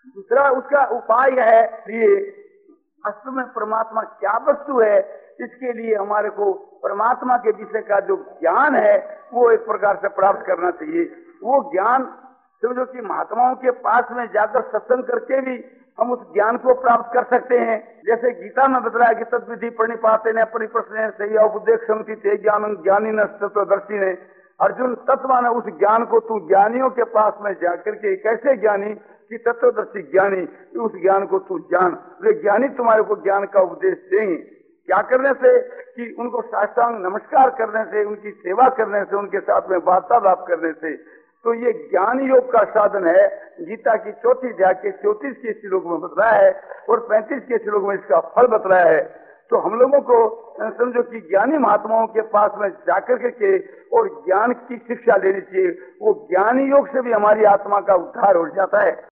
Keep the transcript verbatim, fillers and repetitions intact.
दूसरा उसका उपाय है, ये वास्तव में परमात्मा क्या वस्तु है, इसके लिए हमारे को परमात्मा के विषय का जो ज्ञान है वो एक प्रकार से प्राप्त करना चाहिए। वो ज्ञान समझो कि महात्माओं के पास में जाकर सत्संग करके भी हम उस ज्ञान को प्राप्त कर सकते हैं। जैसे गीता में बतलाया कि तद्विधि प्रणिपाते ने परिप्रश्न सही उपदेश समिति ते ज्ञान ज्ञानी न तत्वदर्शी ने। अर्जुन तत्व ने उस ज्ञान को तू ज्ञानियों के पास में जाकर के, कैसे ज्ञानी कि तत्वदर्शी ज्ञानी, उस ज्ञान को तू जान। वे ज्ञानी तुम्हारे को ज्ञान का उपदेश देंगे। क्या करने से कि उनको साष्टांग नमस्कार करने से, उनकी सेवा करने से, उनके साथ में वार्तालाप करने से। तो ये ज्ञान योग का साधन है। गीता की चौथी अध्याय के चौतीस के श्लोक में बतलाया है और पैंतीस के श्लोक में इसका फल बतलाया है। तो हम लोगों को समझो कि ज्ञानी महात्माओं के पास में जाकर के और ज्ञान की शिक्षा लेनी चाहिए। वो ज्ञान योग से भी हमारी आत्मा का उद्धार हो जाता है।